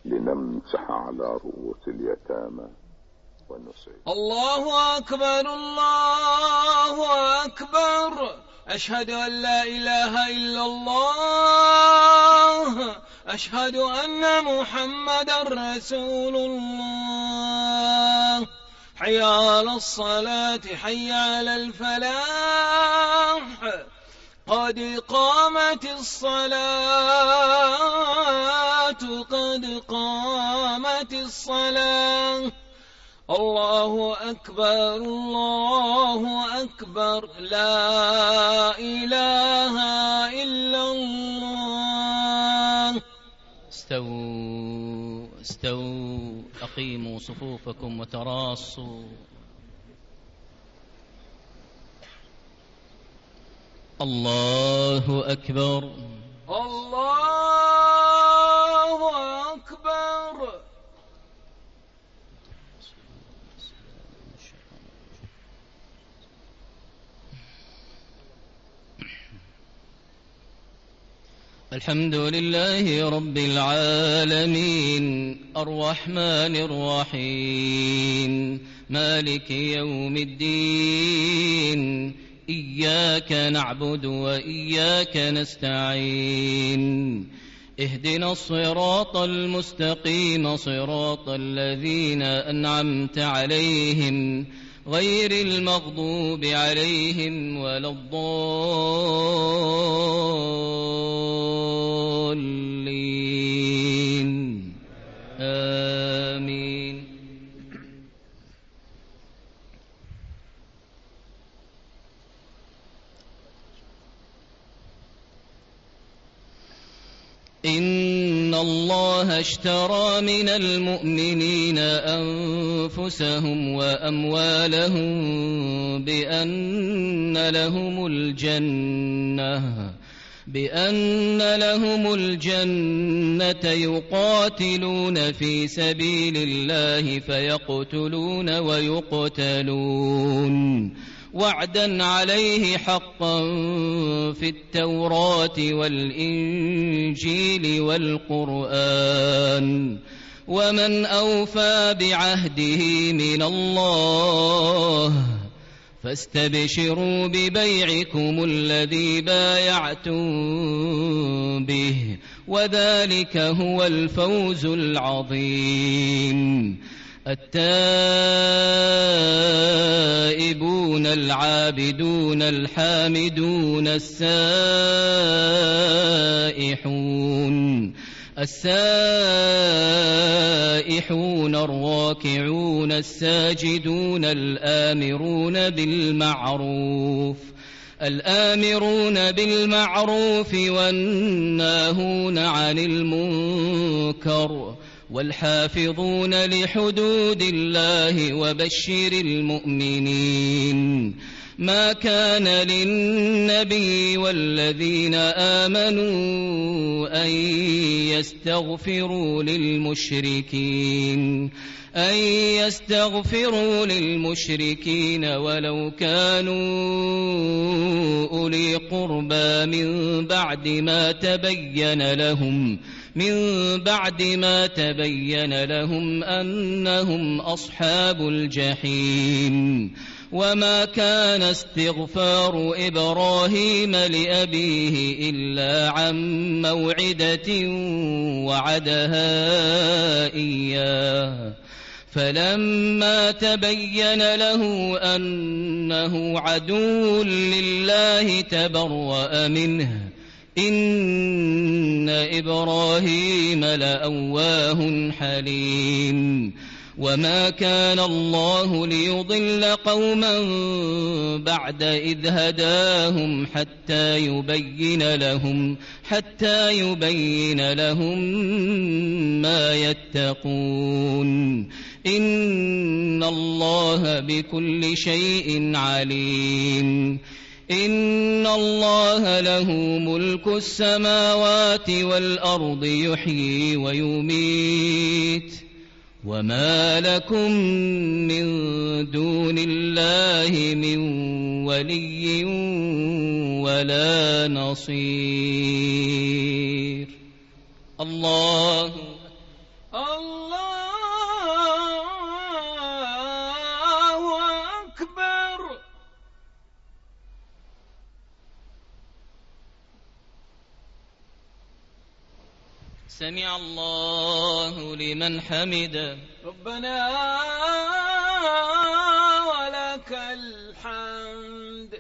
لنمسح على رؤوس اليتامى ونسعد. الله أكبر الله أكبر، أشهد أن لا إله إلا الله، أشهد أن محمدا رسول الله. حي على الصلاة حي على الفلاح، قد قامت الصلاة قد قامت الصلاة. الله أكبر الله أكبر، لا إله إلا الله. استووا استووا، أقيموا صفوفكم وتراصوا. الله أكبر الله أكبر. الحمد لله رب العالمين، الرحمن الرحيم، مالك يوم الدين، إياك نعبد وإياك نستعين، اهدنا الصراط المستقيم، صراط الذين أنعمت عليهم غير المغضوب عليهم ولا الضالين، آمين. إن الله اشترى من المؤمنين أنفسهم وأموالهم بأن لهم الجنة يقاتلون في سبيل الله فيقتلون ويقتلون، وعدا عليه حقا في التوراة والإنجيل والقرآن، ومن أوفى بعهده من الله فاستبشروا ببيعكم الذي بايعتم به، وذلك هو الفوز العظيم. التائبون العابدون الحامدون السائحون الراكعون الساجدون الآمرون بالمعروف والناهون عن المنكر والحافظون لحدود الله، وبشر المؤمنين. ما كان للنبي والذين آمنوا أن يستغفروا للمشركين ولو كانوا أولي قربى من بعد ما تبين لهم أنهم أصحاب الجحيم. وما كان استغفار إبراهيم لأبيه إلا عن موعدة وعدها إياه، فلما تبين له أنه عدو لله تبرأ منه، إن إبراهيم لأواه حليم. وما كان الله ليضل قوما بعد إذ هداهم حتى يبين لهم ما يتقون، إن الله بكل شيء عليم. إن الله له ملك السماوات والأرض يحيي ويميت، وما لكم من دون الله من ولي ولا نصير. الله سمع الله لمن حمده. ربنا ولك الحمد.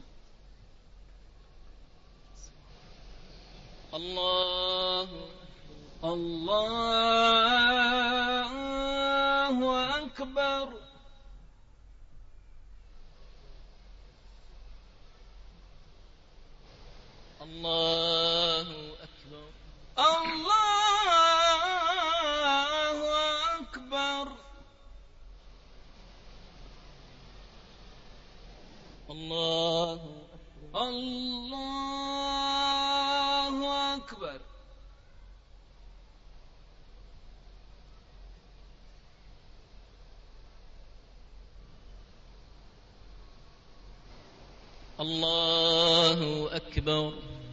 الله أكبر. الله أكبر. الله أكبر. الله أكبر. الله أكبر.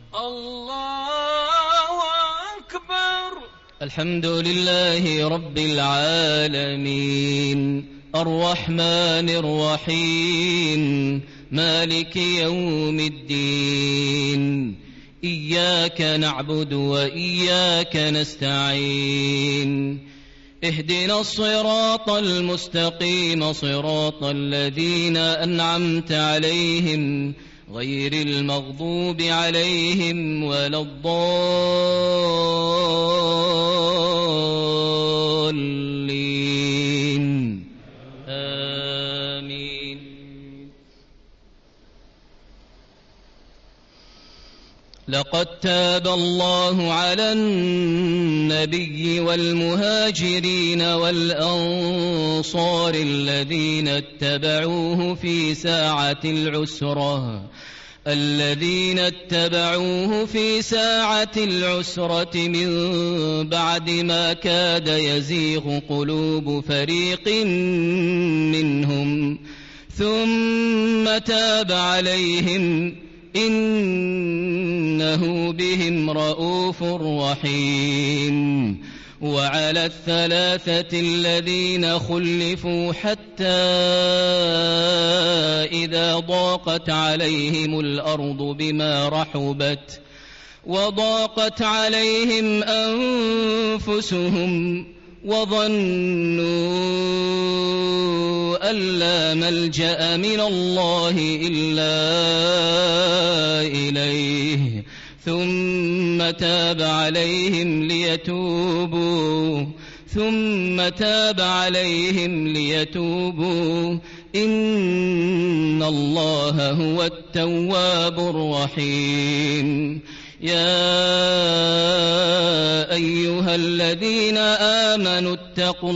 الله أكبر. الحمد لله رب العالمين الرحمن الرحيم مالك يوم الدين إياك نعبد وإياك نستعين اهدنا الصراط المستقيم صراط الذين أنعمت عليهم غير المغضوب عليهم ولا الضالين آمين. لقد تاب الله على النبي والمهاجرين والأنصار الذين اتبعوه في ساعة العسرة من بعد ما كاد يزيغ قلوب فريق منهم ثم تاب عليهم إنه بهم رءوف رحيم. وعلى الثلاثة الذين خلفوا حتى إذا ضاقت عليهم الأرض بما رحبت وضاقت عليهم أنفسهم وظنوا أن لا ملجأ من الله إلا إليه ثم تاب عليهم ليتوبوا إن الله هو التواب الرحيم. يا أيها الذين آمنوا اتقوا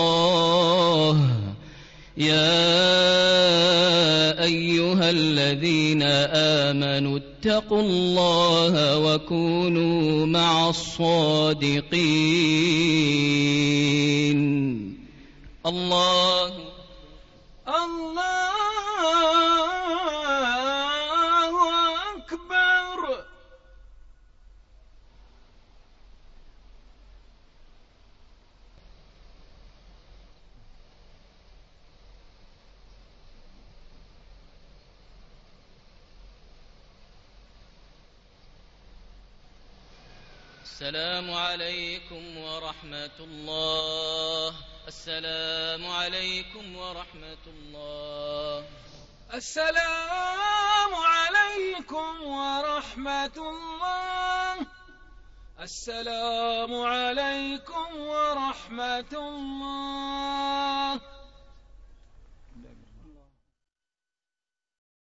الله وكونوا مع الصادقين. الله أكبر. السلام عليكم ورحمة الله. السلام عليكم ورحمة الله. السلام عليكم ورحمة الله. السلام عليكم ورحمة الله.